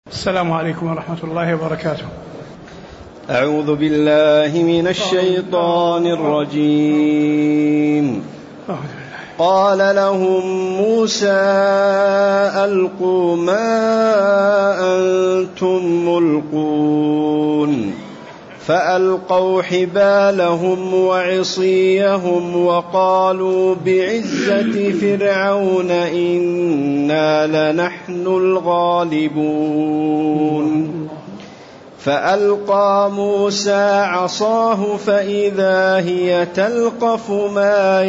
السلام عليكم ورحمة الله وبركاته. أعوذ بالله من الشيطان الرجيم. قال لهم موسى ألقوا ما أنتم ملقون فألقوا حبالهم وعصيهم وقالوا بعزة فرعون إنا لنحن الغالبون. فألقى موسى عصاه فإذا هي تلقف ما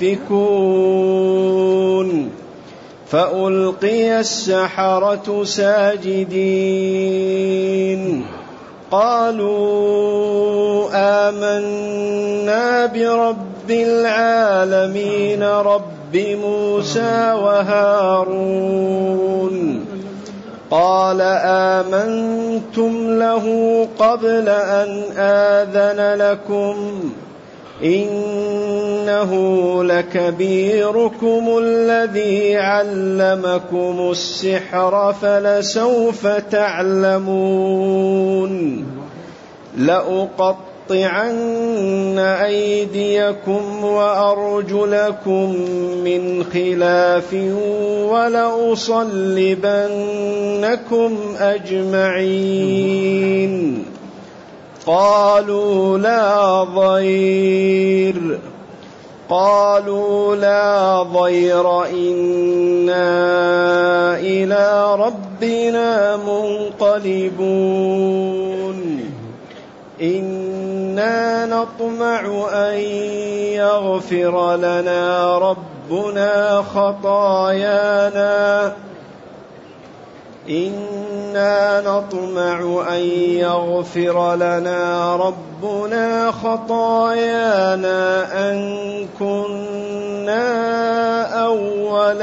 يأفكون فألقي السحرة ساجدين قالوا آمنا برب العالمين رب موسى وهارون. قال آمنتم له قبل أن آذن لكم إنه لكبيركم الذي علمكم السحر فلسوف تعلمون لأقطعن أيديكم وأرجلكم من خلاف ولأصلبنكم أجمعين. قالوا لا ضير إنا إلى ربنا منقلبون إنا نطمع أن يغفر لنا ربنا خطايانا أن كنا أول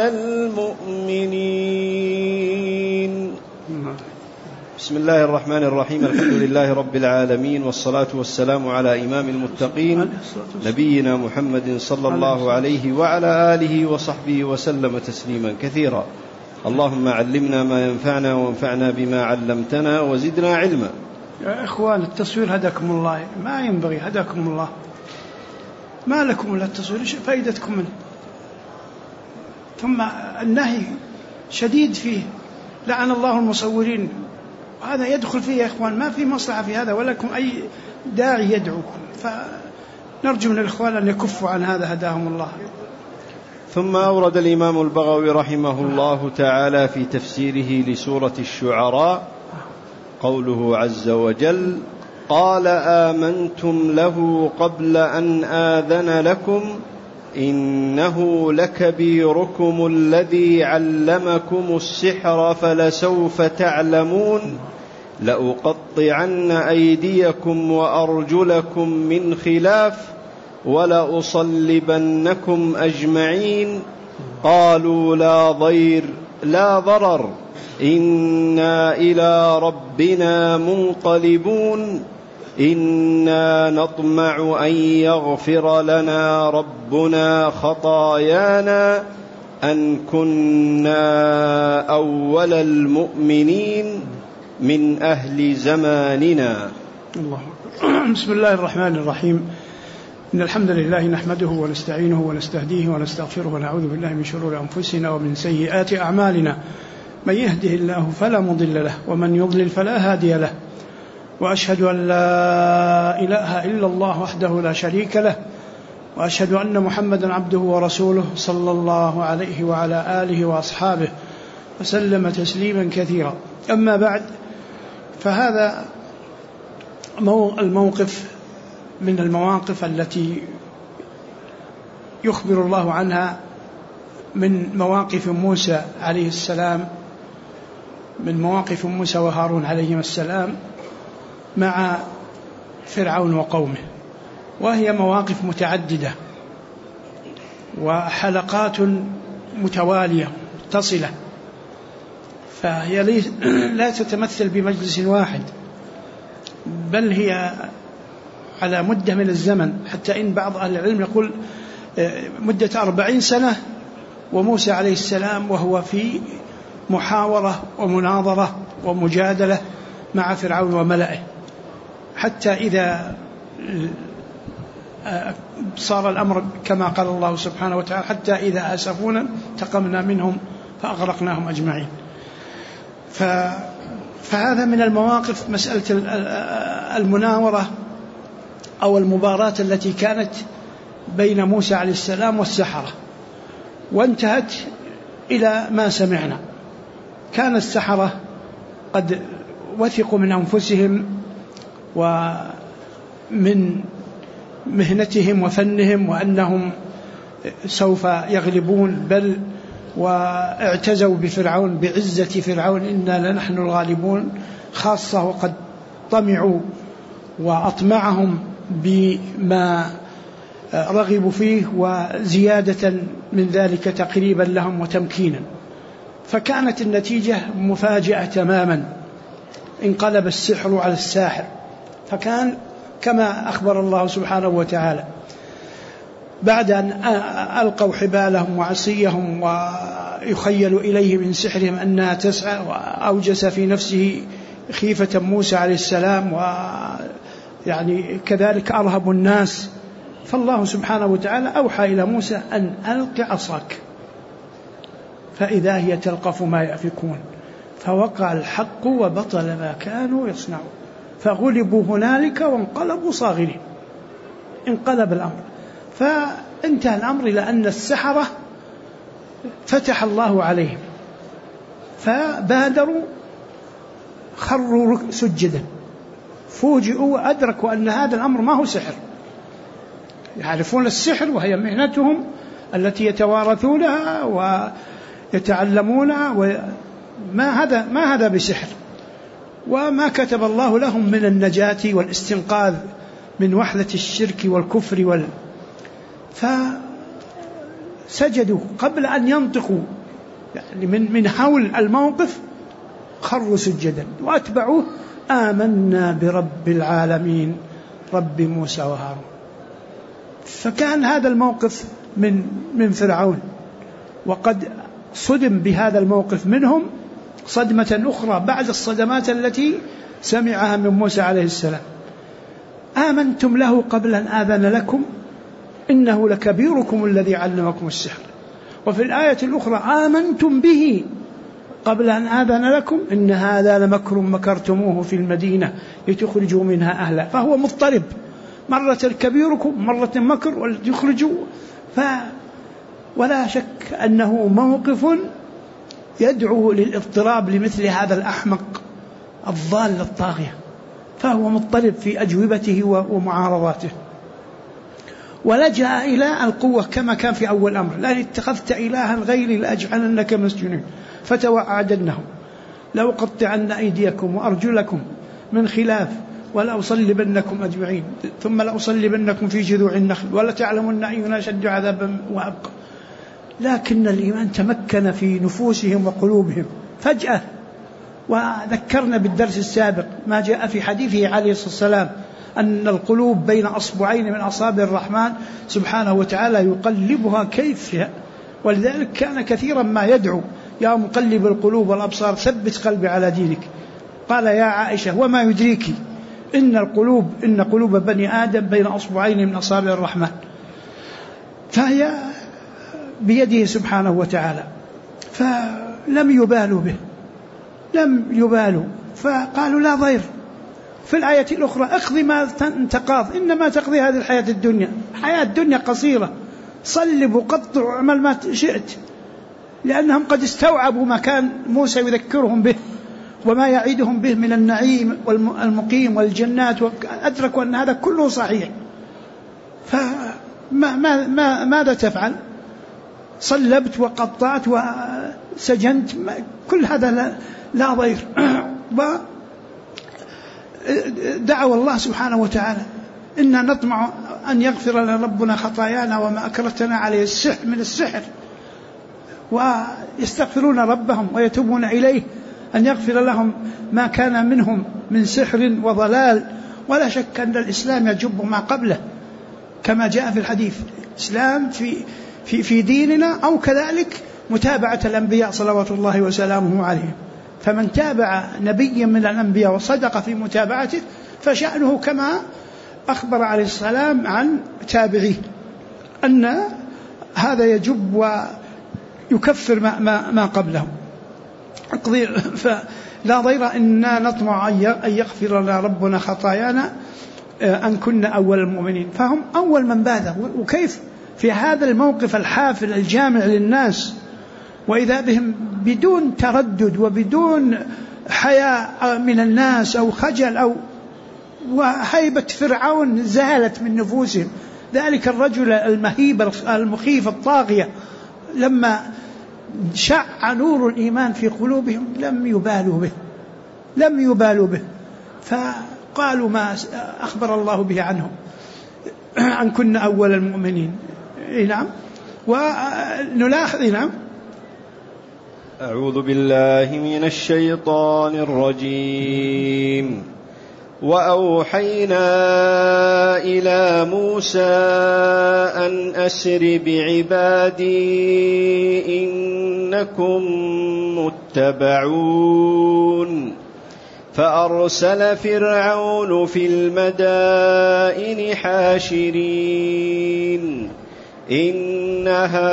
المؤمنين. بسم الله الرحمن الرحيم. الحمد لله رب العالمين والصلاة والسلام على إمام المتقين نبينا محمد صلى الله عليه وعلى آله وصحبه وسلم تسليما كثيرا. اللهم علمنا ما ينفعنا وانفعنا بما علمتنا وزدنا علما. يا إخوان التصوير هداكم الله ما ينبغي، هداكم الله، ما لكم إلا التصوير، إيش فائدتكم منه؟ ثم النهي شديد فيه، لعن الله المصورين، وهذا يدخل فيه يا إخوان، ما في مصلحة في هذا ولكم أي داعي يدعوكم، فنرجو من الإخوان أن يكفوا عن هذا هداهم الله. ثم أورد الإمام البغوي رحمه الله تعالى في تفسيره لسورة الشعراء قوله عز وجل قال آمنتم له قبل أن آذن لكم إنه لكبيركم الذي علمكم السحر فلسوف تعلمون لأقطعن أيديكم وأرجلكم من خلاف ولأصلبنكم أجمعين. قالوا لا ضرر إنا إلى ربنا منقلبون إنا نطمع أن يغفر لنا ربنا خطايانا أن كنا أول المؤمنين من أهل زماننا. الله. بسم الله الرحمن الرحيم. إن الحمد لله نحمده ونستعينه ونستهديه ونستغفره ونعوذ بالله من شرور أنفسنا ومن سيئات أعمالنا. من يهده الله فلا مضل له ومن يضلل فلا هادي له، وأشهد أن لا إله إلا الله وحده لا شريك له، وأشهد أن محمدا عبده ورسوله صلى الله عليه وعلى آله وأصحابه وسلم تسليما كثيرا. أما بعد، فهذا الموقف من المواقف التي يخبر الله عنها من مواقف موسى عليه السلام، من مواقف موسى وهارون عليهما السلام مع فرعون وقومه، وهي مواقف متعددة وحلقات متوالية متصلة، فهي لا تتمثل بمجلس واحد، بل هي على مدة من الزمن، حتى إن بعض أهل العلم يقول مدة 40 سنة وموسى عليه السلام وهو في محاورة ومناظرة ومجادلة مع فرعون وملئه، حتى إذا صار الأمر كما قال الله سبحانه وتعالى: حتى إذا أسفونا انتقمنا منهم فأغرقناهم أجمعين. فهذا من المواقف مسألة المناورة أو المباراة التي كانت بين موسى عليه السلام والسحرة، وانتهت إلى ما سمعنا. كان السحرة قد وثقوا من أنفسهم ومن مهنتهم وفنهم وأنهم سوف يغلبون، بل واعتزوا بفرعون بعزة فرعون: إنا لنحن الغالبون، خاصة وقد طمعوا وأطمعهم بما رغبوا فيه وزيادة من ذلك تقريبا لهم وتمكينا. فكانت النتيجة مفاجئة تماما، انقلب السحر على الساحر، فكان كما أخبر الله سبحانه وتعالى: بعد أن ألقوا حبالهم وعصيهم ويخيل إليه من سحرهم أنها تسعى، وأوجس في نفسه خيفة موسى عليه السلام، ويعني كذلك أرهب الناس، فالله سبحانه وتعالى أوحى إلى موسى أن ألق عصاك، فإذا هي تلقف ما يأفكون، فوقع الحق وبطل ما كانوا يصنعون، فغلبوا هنالك وانقلبوا صاغرين. انقلب الأمر، فانتهى الأمر إلى أن السحرة فتح الله عليهم، فبادروا خروا سجدا، فوجئوا وأدركوا أن هذا الأمر ما هو سحر، يعرفون السحر وهي مهنتهم التي يتوارثونها ويتعلمونها، ما هذا بسحر، وما كتب الله لهم من النجاة والاستنقاذ من وحدة الشرك والكفر فسجدوا قبل أن ينطقوا، يعني من حول الموقف خروا سجدا وأتبعوه: آمنا برب العالمين رب موسى وهارون. فكان هذا الموقف من فرعون، وقد صدم بهذا الموقف منهم صدمة أخرى بعد الصدمات التي سمعها من موسى عليه السلام: آمنتم له قبل أن آذن لكم إنه لكبيركم الذي علمكم السحر. وفي الآية الأخرى: آمنتم به قبل أن آذن لكم إن هذا لمكر مكرتموه في المدينة لتخرجوا منها أهلا. فهو مضطرب، مرة كبيركم مرة مكر ولتخرجوا. ولا شك أنه موقف يدعو للاضطراب لمثل هذا الأحمق الضال الطاغية، فهو مضطرب في أجوبته ومعارضاته، ولجأ إلى القوة كما كان في أول الأمر: لئن اتخذت إلها غيري لأجعلنك مسجونين فتوعدنهم لأقطعن أيديكم وأرجلكم من خلاف ولأصلبنكم أجمعين ثم لأصلبنكم في جذوع النخل ولتعلمن أينا أشد عذابا وأبقى. لكن الإيمان تمكن في نفوسهم وقلوبهم فجأة. وذكرنا بالدرس السابق ما جاء في حديثه عليه الصلاة والسلام أن القلوب بين أصبعين من أصابع الرحمن سبحانه وتعالى يقلبها كيف يشاء. ولذلك كان كثيرا ما يدعو: يا مقلب القلوب والأبصار ثبت قلبي على دينك. قال: يا عائشة وما يدريك إن قلوب بني آدم بين أصبعين من أصابع الرحمن. فهي بيده سبحانه وتعالى، فلم يبالوا به، لم يبالوا، فقالوا: لا ضير. في الآية الأخرى: اقضي ما تقاض إنما تقضي هذه الحياة الدنيا، حياة الدنيا قصيرة، صلب وقطع وعمل ما شئت. لأنهم قد استوعبوا ما كان موسى يذكرهم به وما يعيدهم به من النعيم والمقيم والجنات، وأدركوا أن هذا كله صحيح. فماذا تفعل؟ صلبت وقطعت وسجنت، كل هذا لا ضير. ودعوا الله سبحانه وتعالى: إنا نطمع أن يغفر لنا ربنا خطايانا وما أكرهتنا عليه من السحر. ويستغفرون ربهم ويتوبون إليه أن يغفر لهم ما كان منهم من سحر وضلال. ولا شك أن الإسلام يجب ما قبله كما جاء في الحديث: الإسلام في ديننا، أو كذلك متابعة الأنبياء صلوات الله وسلامه عليهم. فمن تابع نبيا من الأنبياء وصدق في متابعته فشأنه كما أخبر عليه السلام عن تابعيه أن هذا يجب ويكفر ما قبله. فلا ضير إننا نطمع أن يغفر لنا ربنا خطايانا أن كنا أول المؤمنين. فهم أول من بادر. وكيف في هذا الموقف الحافل الجامع للناس وإذا بهم بدون تردد وبدون حياء من الناس أو خجل أو وهيبة فرعون زالت من نفوسهم. ذلك الرجل المهيب المخيف الطاغية لما شع نور الإيمان في قلوبهم لم يبالوا به فقالوا ما أخبر الله به عنهم أن كنا أول المؤمنين. نعم. ونلاحظ نعم. أعوذ بالله من الشيطان الرجيم. وأوحينا إلى موسى أن أسر بعبادي إنكم متبعون فأرسل فرعون في المدائن حاشرين إن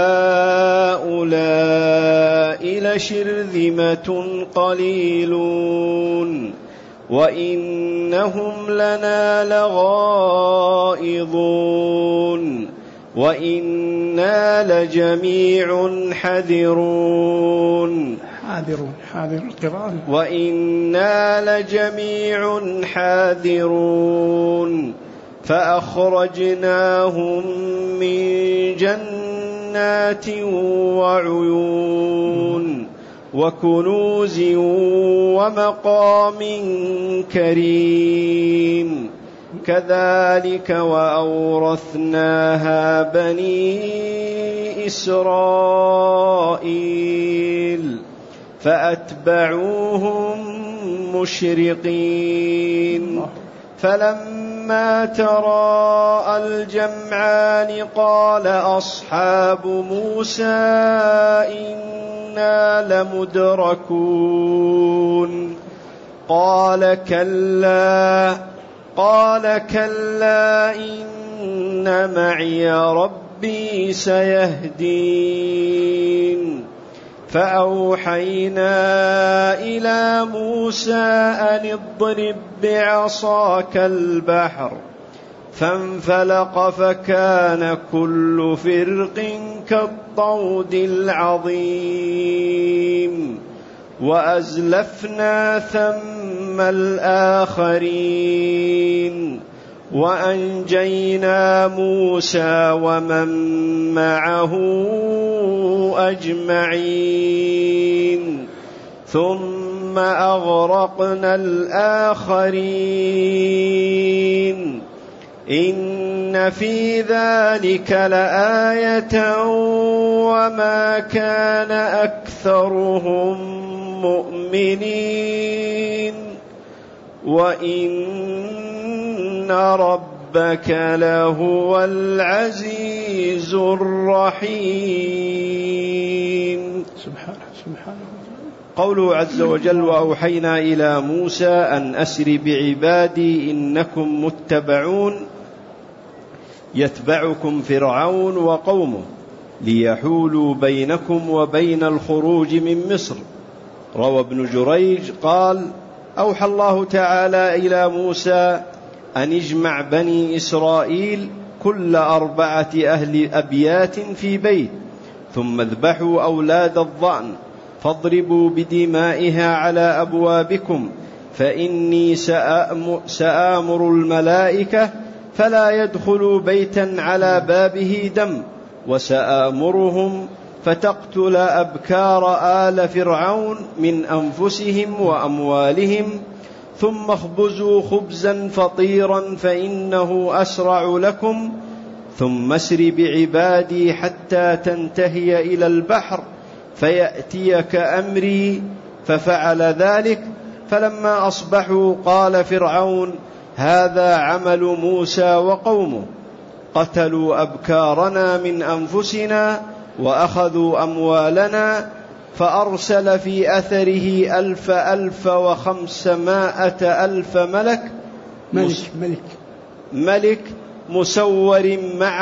هؤلاء لشرذمة قليلون وإنهم لنا لغائظون وإنا لجميع حاذرون وإنا لجميع حاذرون فأخرجناهم من جنات وعيون وكنوز ومقام كريم كذلك وأورثناها بني إسرائيل فأتبعوهم مشرقين فلما تراءى الجمعان قال أصحاب موسى إنا لمدركون قال كلا إن معي ربي سيهدين فأوحينا إلى موسى أن اضرب بعصاك البحر فانفلق فكان كل فرق كالطود العظيم وأزلفنا ثم الآخرين وأنجينا موسى ومن معه أجمعين ثم أغرقنا الآخرين إن في ذلك لآية وما كان أكثرهم مؤمنين وإن ربك لهو العزيز الرحيم. سبحانه. قوله عز وجل وأوحينا إلى موسى أن أسر بعبادي إنكم متبعون يتبعكم فرعون وقومه ليحولوا بينكم وبين الخروج من مصر. روى ابن جريج قال أوحى الله تعالى إلى موسى أن اجمع بني إسرائيل كل 4 أهل أبيات في بيت ثم اذبحوا أولاد الضأن فاضربوا بدمائها على أبوابكم فإني سآمر الملائكة فلا يدخلوا بيتا على بابه دم وسآمرهم فتقتل أبكار آل فرعون من أنفسهم وأموالهم ثم اخبزوا خبزا فطيرا فإنه أسرع لكم ثم اسر بعبادي حتى تنتهي إلى البحر فيأتيك أمري ففعل ذلك فلما أصبحوا قال فرعون هذا عمل موسى وقومه قتلوا أبكارنا من أنفسنا وأخذوا أموالنا فأرسل في أثره 1,500 ملك مسور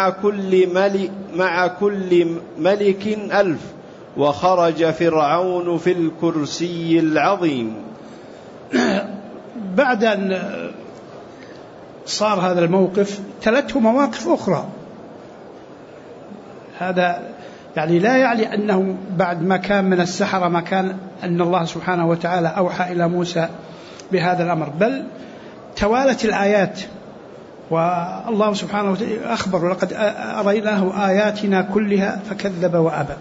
مع كل ملك 1000، وخرج فرعون في الكرسي العظيم. بعد أن صار هذا الموقف تلته مواقف أخرى. هذا يعني لا يعني أنه بعد ما كان من السحرة ما كان أن الله سبحانه وتعالى أوحى إلى موسى بهذا الأمر، بل توالت الآيات، والله سبحانه وتعالى أخبر: ولقد أريناه آياتنا كلها فكذب وأبى.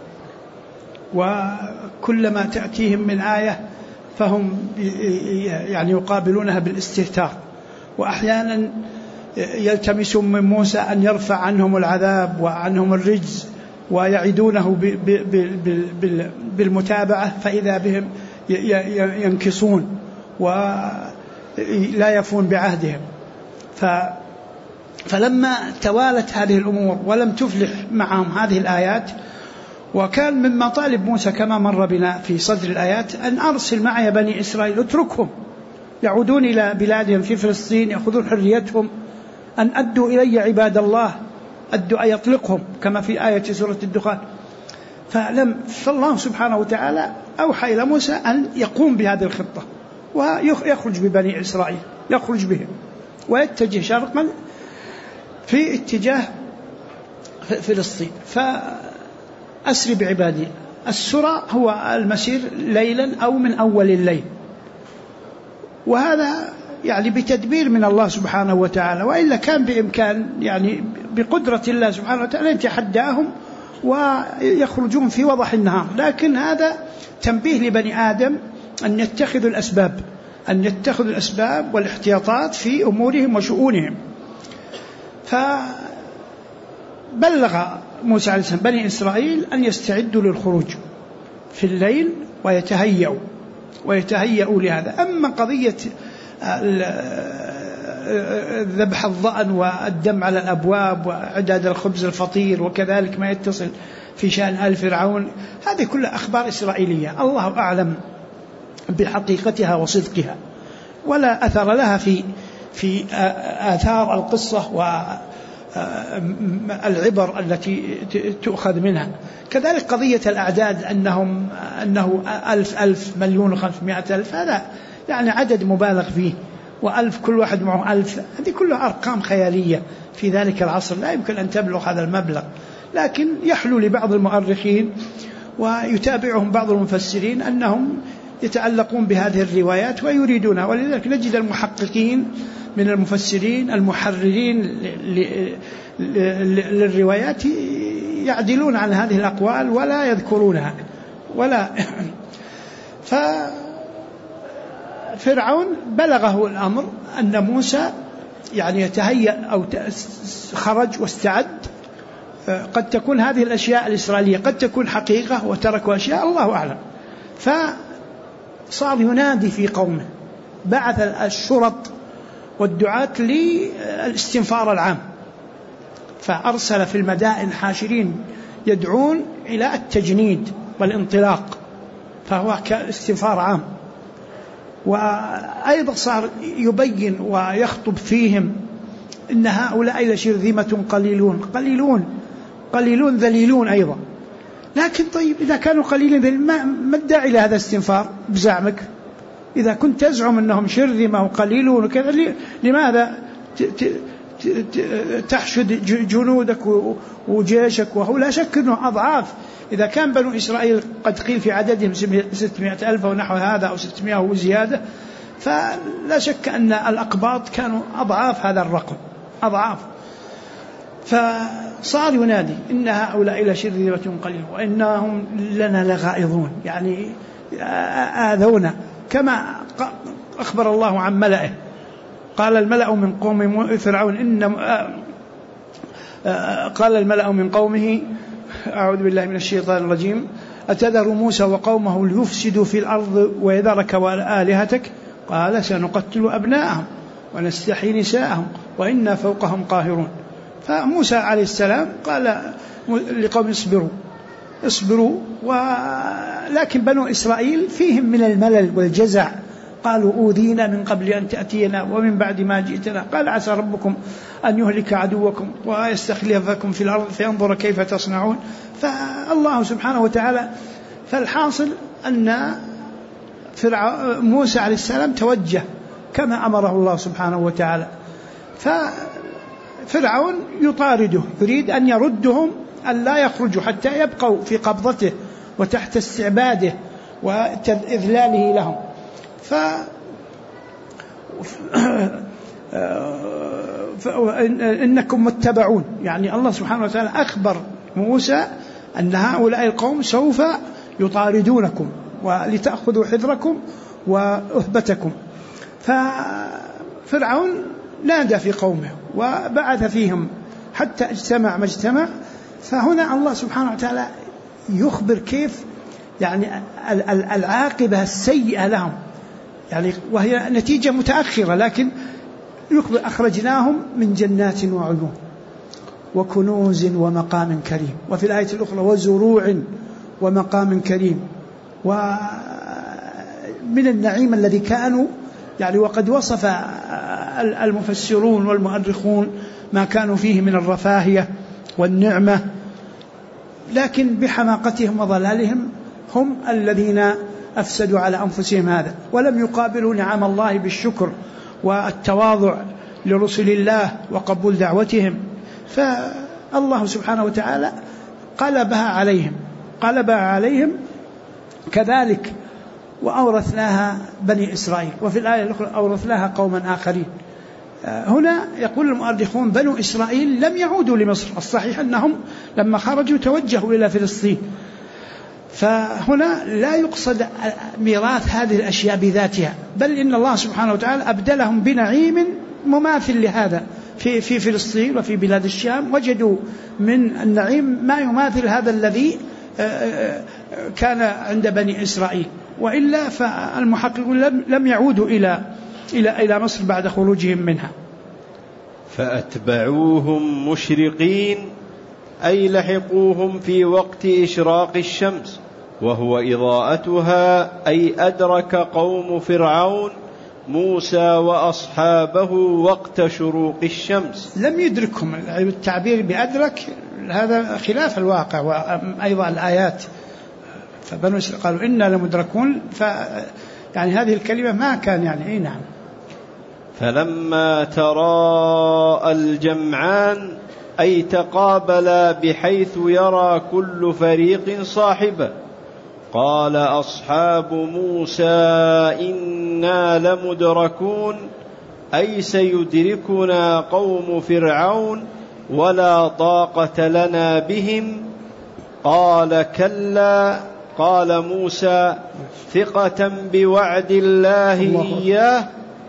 وكلما تأتيهم من آية فهم يعني يقابلونها بالاستهتار، وأحيانا يلتمسون من موسى أن يرفع عنهم العذاب وعنهم الرجز، ويعيدونه بالمتابعة، فإذا بهم ينكصون ولا يفون بعهدهم. فلما توالت هذه الأمور ولم تفلح معهم هذه الآيات، وكان مما طالب موسى كما مر بنا في صدر الآيات أن أرسل معي بني إسرائيل، اتركهم يعودون إلى بلادهم في فلسطين يأخذون حريتهم، أن أدوا إلي عباد الله، أدوا أن يطلقهم كما في آية سورة الدخان. فالله سبحانه وتعالى أوحى إلى موسى أن يقوم بهذه الخطة ويخرج ببني إسرائيل، يخرج بهم ويتجه شرقا في اتجاه فلسطين. فأسري بعبادي. السرى هو المسير ليلا أو من أول الليل، وهذا يعني بتدبير من الله سبحانه وتعالى، وإلا كان بإمكان يعني بقدرة الله سبحانه وتعالى يتحداهم ويخرجون في وضح النهار، لكن هذا تنبيه لبني آدم أن يتخذوا الأسباب والاحتياطات في أمورهم وشؤونهم. فبلغ موسى عليه السلام بني إسرائيل أن يستعدوا للخروج في الليل ويتهيئوا لهذا. أما قضية ذبح الضأن والدم على الأبواب وإعداد الخبز الفطير وكذلك ما يتصل في شأن آل فرعون، هذه كلها أخبار إسرائيلية، الله أعلم بحقيقتها وصدقها، ولا أثر لها في آثار القصة والعبر التي تؤخذ منها. كذلك قضية الأعداد أنه 1000 مليون و500,000، هذا يعني عدد مبالغ فيه، و1000 كل واحد معه 1000، هذه كلها أرقام خيالية في ذلك العصر، لا يمكن أن تبلغ هذا المبلغ. لكن يحلو لبعض المؤرخين ويتابعهم بعض المفسرين أنهم يتعلقون بهذه الروايات ويريدونها، ولذلك نجد المحققين من المفسرين المحررين للروايات يعدلون عن هذه الأقوال ولا يذكرونها ففرعون بلغه الأمر أن موسى يعني يتهيأ أو خرج واستعد. قد تكون هذه الأشياء الإسرائيلية قد تكون حقيقة وتركوا أشياء الله أعلم. فصار ينادي في قومه، بعث الشرط والدعاة للاستنفار العام، فأرسل في المدائن حاشرين يدعون إلى التجنيد والانطلاق، فهو كاستنفار عام. وأيضا صار يبين ويخطب فيهم إن هؤلاء لشرذمة قليلون ذليلون أيضا. لكن طيب إذا كانوا قليلين ذليلون ما الداعي إلى هذا الاستنفار بزعمك؟ إذا كنت تزعم أنهم شرذمة وقليلون وكذا، لماذا تحشد جنودك وجيشك وهو لا شك أنه أضعاف؟ إذا كان بنو إسرائيل قد قيل في عددهم 600,000 ونحو هذا أو 600 وزيادة، فلا شك أن الأقباط كانوا أضعاف هذا الرقم، أضعاف. فصار ينادي إن هؤلاء لشرذمة قليلون وإنهم لنا لغائظون، يعني آذونا، كما أخبر الله عن ملئه. قال الملأ من قوم فرعون قال الملأ من قومه أعوذ بالله من الشيطان الرجيم: أتذر موسى وقومه ليفسدوا في الأرض ويذرك وآلهتك؟ قال سنقتل أبناءهم ونستحيي نساءهم وإنا فوقهم قاهرون. فموسى عليه السلام قال لقوم اصبروا اصبروا. ولكن بنو إسرائيل فيهم من الملل والجزع، قالوا أوذينا من قبل أن تأتينا ومن بعد ما جئتنا، قال عسى ربكم أن يهلك عدوكم ويستخلفكم في الأرض فينظر كيف تصنعون. فالله سبحانه وتعالى، فالحاصل أن موسى عليه السلام توجه كما أمره الله سبحانه وتعالى، ففرعون يطارده، يريد أن يردهم أن لا يخرجوا حتى يبقوا في قبضته وتحت استعباده وإذلاله لهم. إنكم متبعون، يعني الله سبحانه وتعالى أخبر موسى أن هؤلاء القوم سوف يطاردونكم ولتأخذوا حذركم وأهبتكم. ففرعون نادى في قومه وبعث فيهم حتى اجتمع ما اجتمع. فهنا الله سبحانه وتعالى يخبر كيف يعني العاقبة السيئة لهم، يعني وهي نتيجة متأخرة، لكن يخبر أخرجناهم من جنات وعيون وكنوز ومقام كريم، وفي الآية الأخرى وزروع ومقام كريم، ومن النعيم الذي كانوا يعني وقد وصف المفسرون والمؤرخون ما كانوا فيه من الرفاهية والنعمة، لكن بحماقتهم وضلالهم هم الذين أفسدوا على أنفسهم هذا، ولم يقابلوا نعم الله بالشكر والتواضع لرسل الله وقبول دعوتهم. فالله سبحانه وتعالى قلبها عليهم كذلك، وأورثناها بني إسرائيل. وفي الآية الأخرى أورثناها قوما آخرين. هنا يقول المؤرخون بنو إسرائيل لم يعودوا لمصر، الصحيح أنهم لما خرجوا توجهوا إلى فلسطين، فهنا لا يقصد ميراث هذه الأشياء بذاتها، بل إن الله سبحانه وتعالى أبدلهم بنعيم مماثل لهذا في فلسطين وفي بلاد الشام، وجدوا من النعيم ما يماثل هذا الذي كان عند بني إسرائيل، وإلا فالمحققون لم يعودوا إلى مصر بعد خروجهم منها. فأتبعوهم مشرقين أي لحقوهم في وقت إشراق الشمس، وهو إضاءتها، أي أدرك قوم فرعون موسى وأصحابه وقت شروق الشمس. لم يدركهم، التعبير بأدرك هذا خلاف الواقع وأيضا الآيات. فبنو إسرائيل قالوا إنا لمدركون، يعني هذه الكلمة ما كان يعني نعم. فلما تراءى الجمعان أي تقابلا بحيث يرى كل فريق صاحبه، قال أصحاب موسى إنا لمدركون أي سيدركنا قوم فرعون ولا طاقة لنا بهم. قال كلا، قال موسى ثقة بوعد الله إياه،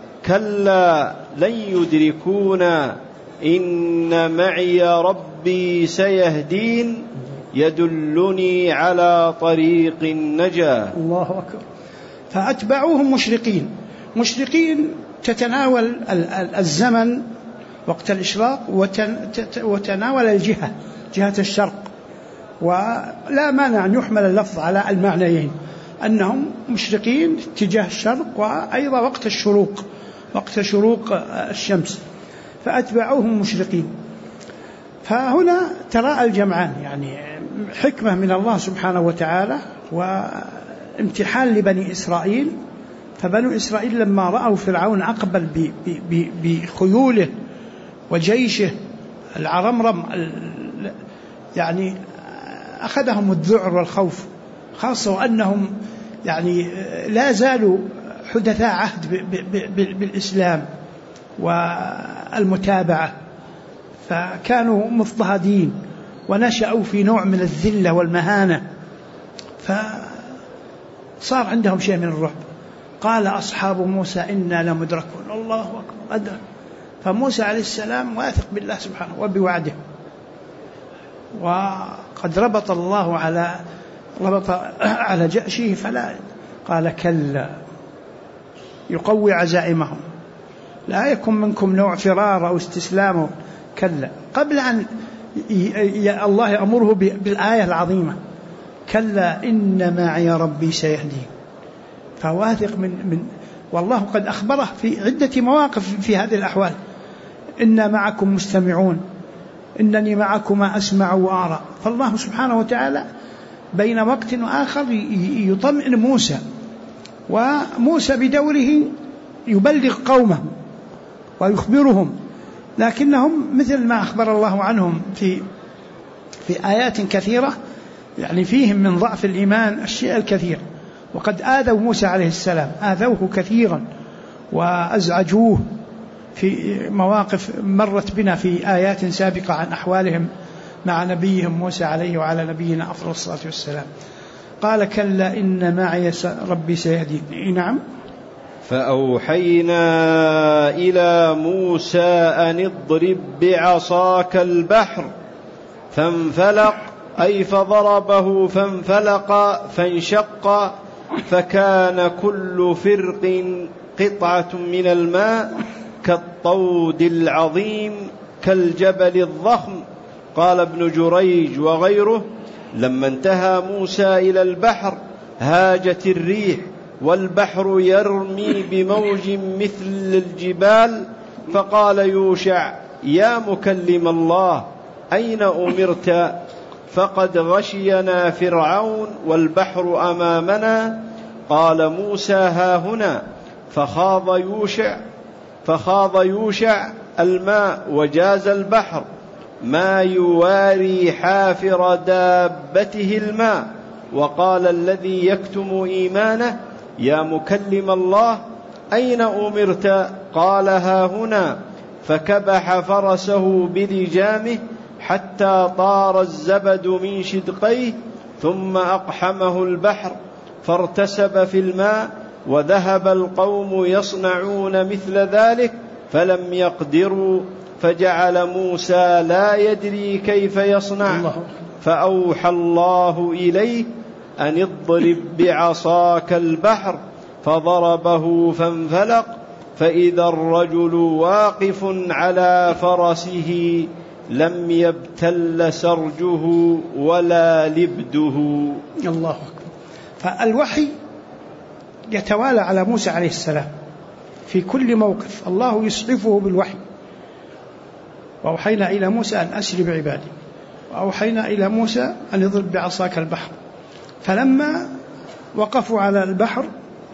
كلا لن يدركونا إن معي ربي سيهدين يدلني على طريق النجاة. الله أكبر. فأتبعوهم مشرقين تتناول الزمن وقت الإشراق وتناول جهة الشرق، ولا مانع أن يحمل اللفظ على المعنيين، أنهم مشرقين تجاه الشرق وأيضا وقت شروق الشمس. فأتبعوهم مشرقين. فهنا تراءى الجمعان، يعني حكمة من الله سبحانه وتعالى وامتحان لبني إسرائيل. فبنو إسرائيل لما رأوا فرعون أقبل بخيوله وجيشه العرمرم، يعني أخذهم الذعر والخوف، خاصة وأنهم يعني لا زالوا حدثاء عهد بالإسلام والمتابعة، فكانوا مضطهدين ونشأوا في نوع من الذلة والمهانة، فصار عندهم شيء من الرعب. قال أصحاب موسى إنا لمدركون. الله أكبر، أدرك. فموسى عليه السلام واثق بالله سبحانه وبوعده، وقد ربط الله على جأشه، فلا قال كلا، يقوي عزائمهم، لا يكن منكم نوع فرار أو استسلام، كلا، قبل أن الله يأمره بالآية العظيمة كلا إن معي ربي سيهدين. فواثق من والله قد أخبره في عدة مواقف في هذه الأحوال: إنا معكم مستمعون، إنني معكما أسمع وأرى. فالله سبحانه وتعالى بين وقت وآخر يطمئن موسى، وموسى بدوره يبلغ قومه ويخبرهم، لكنهم مثل ما أخبر الله عنهم في آيات كثيرة يعني فيهم من ضعف الإيمان الشيء الكثير. وقد آذوا موسى عليه السلام، آذوه كثيرا وأزعجوه في مواقف مرت بنا في آيات سابقة عن أحوالهم مع نبيهم موسى عليه وعلى نبينا أفضل الصلاة والسلام. قال كلا إن معي ربي سيهدين. نعم. فأوحينا إلى موسى أن اضرب بعصاك البحر فانفلق، أي فضربه فانفلق فانشق، فكان كل فرق قطعة من الماء كالطود العظيم كالجبل الضخم. قال ابن جريج وغيره: لما انتهى موسى إلى البحر هاجت الريح والبحر يرمي بموج مثل الجبال، فقال يوشع: يا مكلم الله أين أمرت؟ فقد غشينا فرعون والبحر أمامنا. قال موسى: ها هنا. فخاض يوشع الماء وجاز البحر ما يواري حافر دابته الماء. وقال الذي يكتم إيمانه: يا مكلم الله أين أمرت؟ قال: ها هنا. فكبح فرسه بلجامه حتى طار الزبد من شدقيه، ثم أقحمه البحر فارتسب في الماء، وذهب القوم يصنعون مثل ذلك فلم يقدروا، فجعل موسى لا يدري كيف يصنع، فأوحى الله إليه أن اضرب بعصاك البحر، فضربه فانفلق، فإذا الرجل واقف على فرسه لم يبتل سرجه ولا لبده. الله أكبر. فالوحي يتوالى على موسى عليه السلام في كل موقف، الله يسعفه بالوحي. وأوحينا إلى موسى أن أسر بعبادي، وأوحينا إلى موسى أن يضرب بعصاك البحر. فلما وقفوا على البحر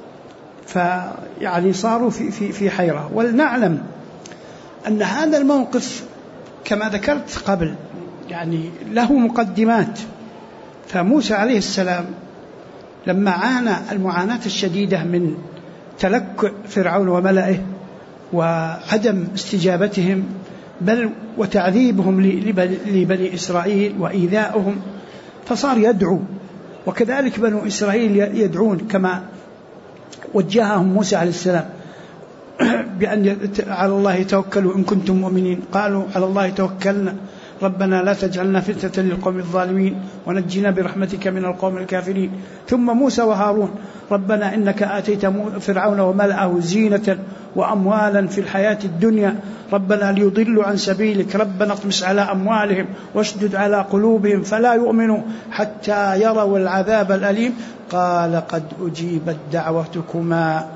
فيعني صاروا في حيرة. ولنعلم أن هذا الموقف كما ذكرت قبل يعني له مقدمات. فموسى عليه السلام لما عانى المعاناة الشديدة من تلكؤ فرعون وملئه وعدم استجابتهم بل وتعذيبهم لبني إسرائيل وإيذاؤهم، فصار يدعو، وكذلك بنو إسرائيل يدعون كما وجههم موسى عليه السلام بأن على الله توكلوا إن كنتم مؤمنين. قالوا على الله توكلنا ربنا لا تجعلنا فتنة للقوم الظالمين ونجنا برحمتك من القوم الكافرين. ثم موسى وهارون: ربنا إنك آتيت فرعون وملأه زينة وأموالا في الحياة الدنيا ربنا ليضلوا عن سبيلك ربنا اطمس على أموالهم واشدد على قلوبهم فلا يؤمنوا حتى يروا العذاب الأليم. قال قد أجيبت دعوتكما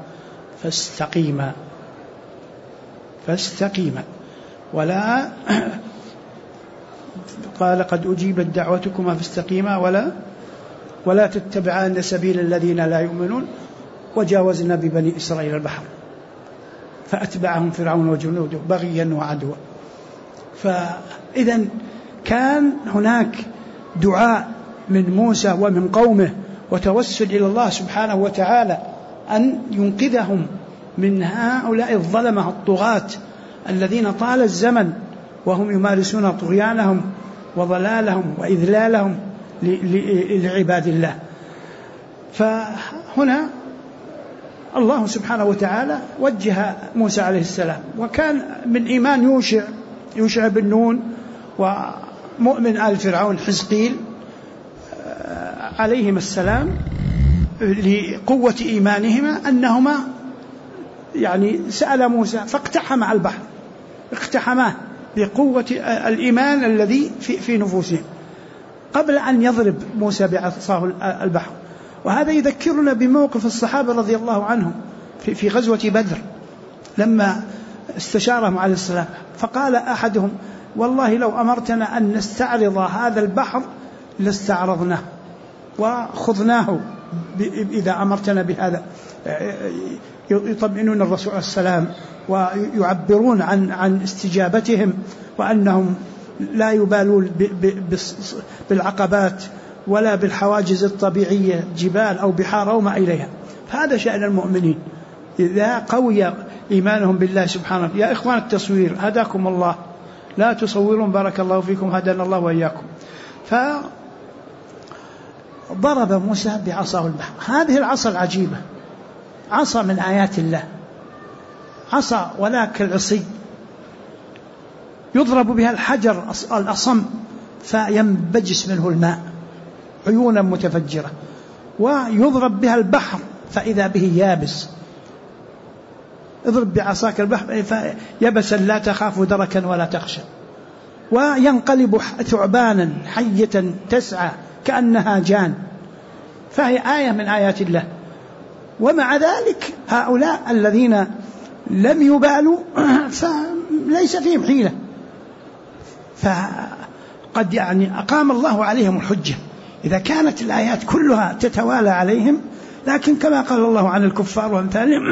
فاستقيما ولا قال قد أجيبت دعوتكما فاستقيما ولا تتبعان سبيل الذين لا يؤمنون. وجاوزنا ببني إسرائيل البحر فأتبعهم فرعون وجنوده بغيا وعدوا. فإذا كان هناك دعاء من موسى ومن قومه وتوسل إلى الله سبحانه وتعالى أن ينقذهم من هؤلاء الظلمة الطغاة الذين طال الزمن وهم يمارسون طغيانهم وضلالهم وإذلالهم لعباد الله. فهنا الله سبحانه وتعالى وجه موسى عليه السلام، وكان من إيمان يوشع بن نون ومؤمن آل فرعون حزقيل عليهما السلام لقوة إيمانهما أنهما يعني سأل موسى فاقتحم البحر، اقتحماه بقوة الإيمان الذي في نفوسهم. قبل أن يضرب موسى بعصاه البحر. وهذا يذكرنا بموقف الصحابة رضي الله عنهم في غزوة بدر لما استشارهم عليه السلام، فقال أحدهم: والله لو أمرتنا أن نستعرض هذا البحر لاستعرضناه وخذناه إذا أمرتنا بهذا. يطمئنون الرسول عليه السلام ويعبرون عن استجابتهم وأنهم لا يبالون بالعقبات ولا بالحواجز الطبيعية، جبال أو بحار أو ما إليها. فهذا شأن المؤمنين إذا قوي إيمانهم بالله سبحانه. يا إخوان التصوير هداكم الله، لا تصورون بارك الله فيكم، هدانا الله وإياكم. فضرب موسى بعصاه البحر. هذه العصا العجيبة عصا من آيات الله، عصا ولكن العصي يضرب بها الحجر الأصم فينبجس منه الماء عيونا متفجرة، ويضرب بها البحر فإذا به يابس. اضرب بعصاك البحر فيبسا لا تخاف دركا ولا تخشى. وينقلب ثعبانا حية تسعى كأنها جان، فهي آية من آيات الله. ومع ذلك هؤلاء الذين لم يبالوا فليس فيهم حيلة، فقد أقام الله عليهم الحجة إذا كانت الآيات كلها تتوالى عليهم. لكن كما قال الله عن الكفار وأمثالهم: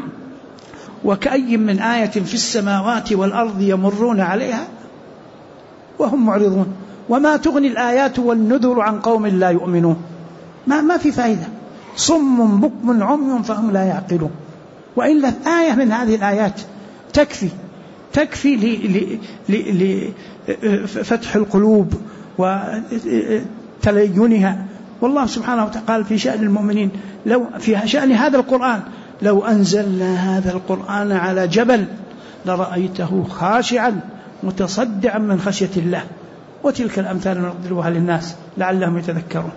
وكأي من آية في السماوات والأرض يمرون عليها وهم معرضون وما تغني الآيات والنذر عن قوم لا يؤمنون. ما في فائدة، صم بكم عمي فهم لا يعقلون. وإلا آية من هذه الآيات تكفي لفتح القلوب وتلينها. والله سبحانه وتعالى في شأن المؤمنين، لو في شأن هذا القرآن: لو أنزلنا هذا القرآن على جبل لرأيته خاشعا متصدعا من خشية الله. وتلك الأمثال نضربها للناس لعلهم يتذكرون.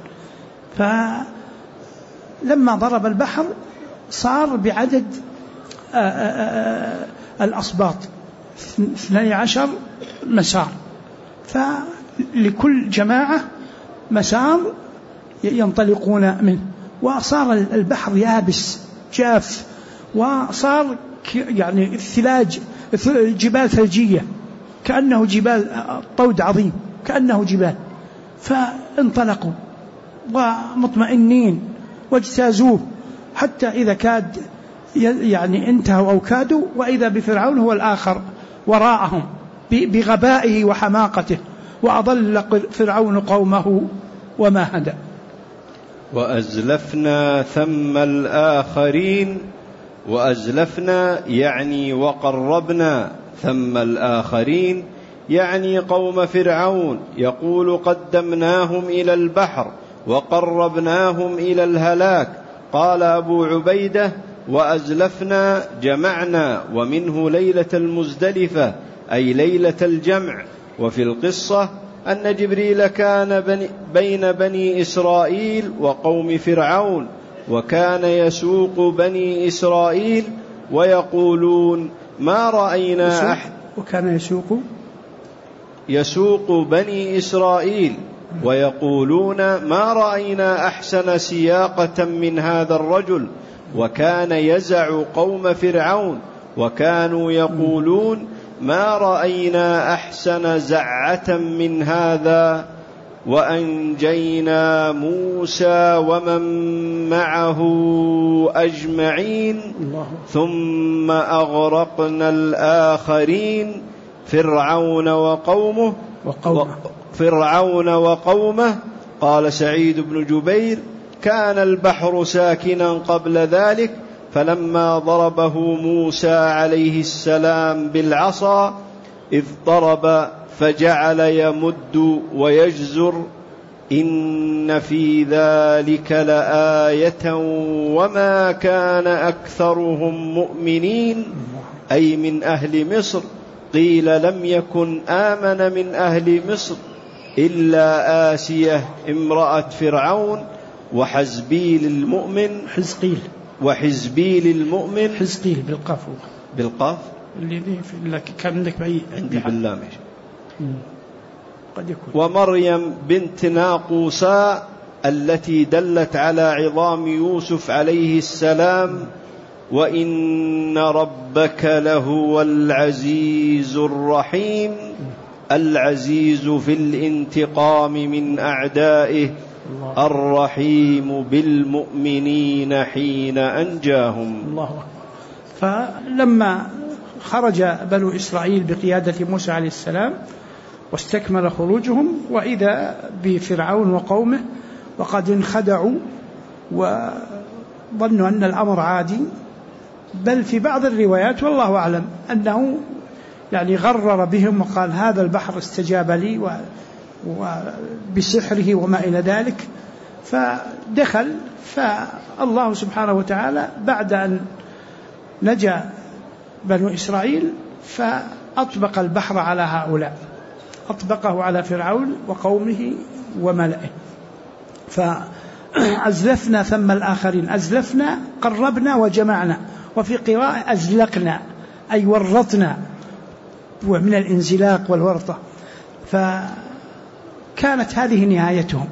فلما ضرب البحر صار بعدد الأصباط 12 مسار، فلكل جماعة مسار ينطلقون منه. وصار البحر يابس جاف، وصار يعني الثلاج جبال ثلجية كأنه جبال طود عظيم، كأنه جبال. فانطلقوا ومطمئنين واجتازوه حتى إذا كاد يعني انتهوا أو كادوا، وإذا بفرعون هو الآخر وراءهم بغبائه وحماقته، وأضل فرعون قومه وما هدى. وأزلفنا ثم الآخرين. وأزلفنا يعني وقربنا، ثم الآخرين يعني قوم فرعون. يقول: قدمناهم إلى البحر وقربناهم إلى الهلاك. قال أبو عبيدة: وأزلفنا جمعنا، ومنه ليلة المزدلفة أي ليلة الجمع. وفي القصة أن جبريل كان بين بني إسرائيل وقوم فرعون، وكان يسوق بني إسرائيل ويقولون: ما رأينا وكان يسوق بني إسرائيل ويقولون: ما رأينا أحسن سياقة من هذا الرجل. وكان يزع قوم فرعون، وكانوا يقولون: ما رأينا أحسن زعة من هذا. وأنجينا موسى ومن معه أجمعين، ثم أغرقنا الآخرين فرعون وقومه. قال سعيد بن جبير: كان البحر ساكنا قبل ذلك، فلما ضربه موسى عليه السلام بالعصا إذ ضرب فجعل يمد ويجزر. إن في ذلك لآية وما كان أكثرهم مؤمنين، أي من أهل مصر. قيل: لم يكن آمن من أهل مصر إلا آسية امرأة فرعون وحزبيل المؤمن. وحزبيل المؤمن حزقيل بالقاف اللي كان عندك بعيد عندي بالله. قد يكون. ومريم بنت ناقوساء التي دلت على عظام يوسف عليه السلام، وإن ربك لهو العزيز الرحيم العزيز في الانتقام من أعدائه الرحيم بالمؤمنين حين أنجاهم. الله أكبر. فلما خرج بنو إسرائيل بقيادة موسى عليه السلام واستكمل خروجهم، وإذا بفرعون وقومه وقد انخدعوا وظنوا أن الأمر عادي، بل في بعض الروايات والله أعلم أنه يعني غرر بهم وقال هذا البحر استجاب لي وبسحره وما إلى ذلك، فدخل. فالله سبحانه وتعالى بعد أن نجا بنو إسرائيل فأطبق البحر على هؤلاء، أطبقه على فرعون وقومه وملئه. فأزلفنا ثم الآخرين، أزلفنا قربنا وجمعنا، وفي قراءة أزلقنا أي ورطنا، ومن الانزلاق والورطة. فكانت هذه نهايتهم.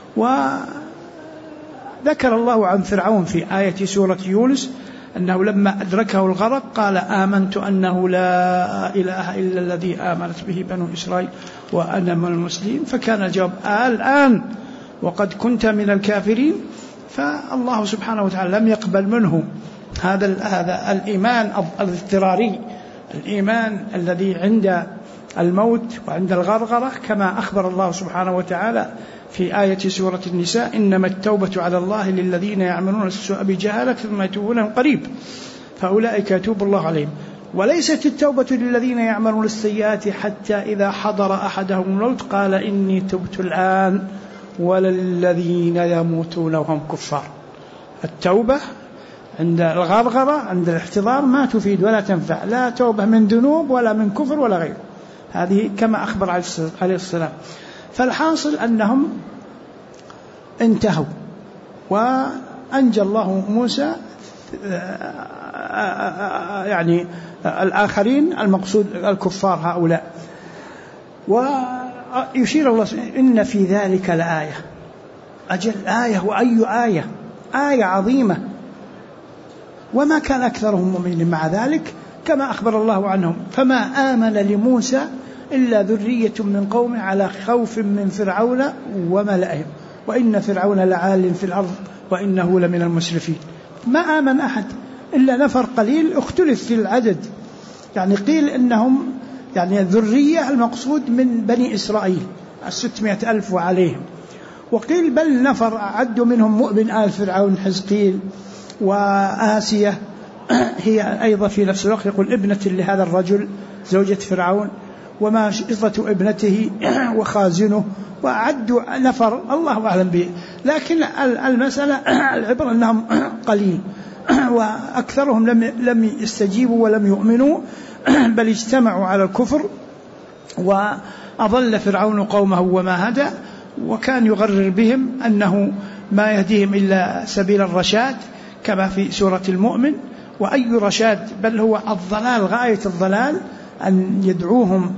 وذكر الله عن فرعون في آية سورة يونس أنه لما أدركه الغرق قال آمنت أنه لا إله إلا الذي آمنت به بنو إسرائيل وأنا من المسلمين. فكان الجواب الآن وقد كنت من الكافرين. فالله سبحانه وتعالى لم يقبل منه هذا الإيمان الاضطراري، الإيمان الذي عند الموت وعند الغرغرة، كما أخبر الله سبحانه وتعالى في آية سورة النساء إنما التوبة على الله للذين يعملون السوء بجهالة ثم يتوبون من قريب فأولئك يتوب الله عليهم. وليست التوبة للذين يعملون السيئات حتى إذا حضر أحدهم الموت قال إني تبت الآن وللذين يموتون وهم كفار. التوبة عند الغرغرة عند الاحتضار ما تفيد ولا تنفع، لا توبة من ذنوب ولا من كفر ولا غيره، هذه كما أخبر عليه السلام. فالحاصل أنهم انتهوا وأنجى الله موسى يعني الآخرين، المقصود الكفار هؤلاء. ويشير الله إن في ذلك لآية، أجل آية وأي آية، آية عظيمة. وما كان أكثرهم مؤمنين، مع ذلك كما أخبر الله عنهم فما آمن لموسى إلا ذرية من قومه على خوف من فرعون وملئهم وإن فرعون لعال في الأرض وإنه لمن المسرفين. ما آمن أحد إلا نفر قليل، اختلف في العدد، يعني قيل إنهم يعني الذرية المقصود من بني إسرائيل 600,000 وعليهم، وقيل بل نفر عدوا منهم مؤمن آل فرعون حزقيل وآسية هي أيضا في نفس الوقت يقول ابنة لهذا الرجل زوجة فرعون وماشطة ابنته وخازنه، وعدوا نفر الله أعلم به. لكن المسألة العبرة أنهم قليل وأكثرهم لم يستجيبوا ولم يؤمنوا بل اجتمعوا على الكفر. وأضل فرعون قومه وما هدى، وكان يغرر بهم أنه ما يهديهم إلا سبيل الرشاد كما في سورة المؤمن. وأي رشاد، بل هو الضلال، غاية الضلال أن يدعوهم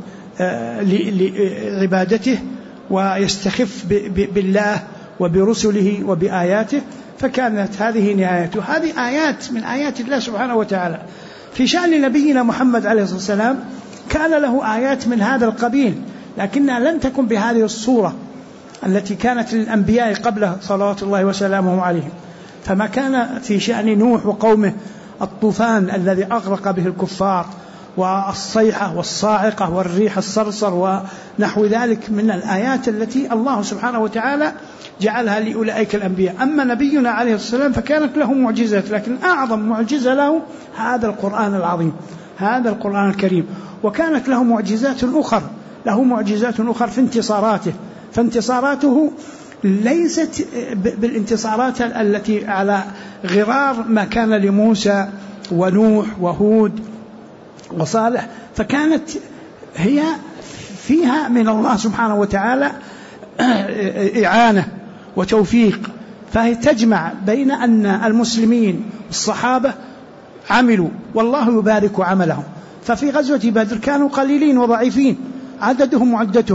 لعبادته ويستخف بالله وبرسله وبآياته. فكانت هذه نهايته. هذه آيات من آيات الله سبحانه وتعالى. في شأن نبينا محمد عليه الصلاة والسلام كان له آيات من هذا القبيل، لكنها لم تكن بهذه الصورة التي كانت للأنبياء قبله صلوات الله وسلامه عليهم. فما كان في شأن نوح وقومه الطوفان الذي أغرق به الكفار والصيحة والصاعقة والريح الصرصر ونحو ذلك من الآيات التي الله سبحانه وتعالى جعلها لأولئك الأنبياء. أما نبينا عليه السلام فكانت له معجزات، لكن أعظم معجزة له هذا القرآن العظيم، هذا القرآن الكريم. وكانت له معجزات أخرى في انتصاراته، فانتصاراته ليست بالانتصارات التي على غرار ما كان لموسى ونوح وهود وصالح، فكانت هي فيها من الله سبحانه وتعالى إعانة وتوفيق، فهي تجمع بين أن المسلمين الصحابة عملوا والله يبارك عملهم. ففي غزوة بدر كانوا قليلين وضعيفين عددهم وعدتهم،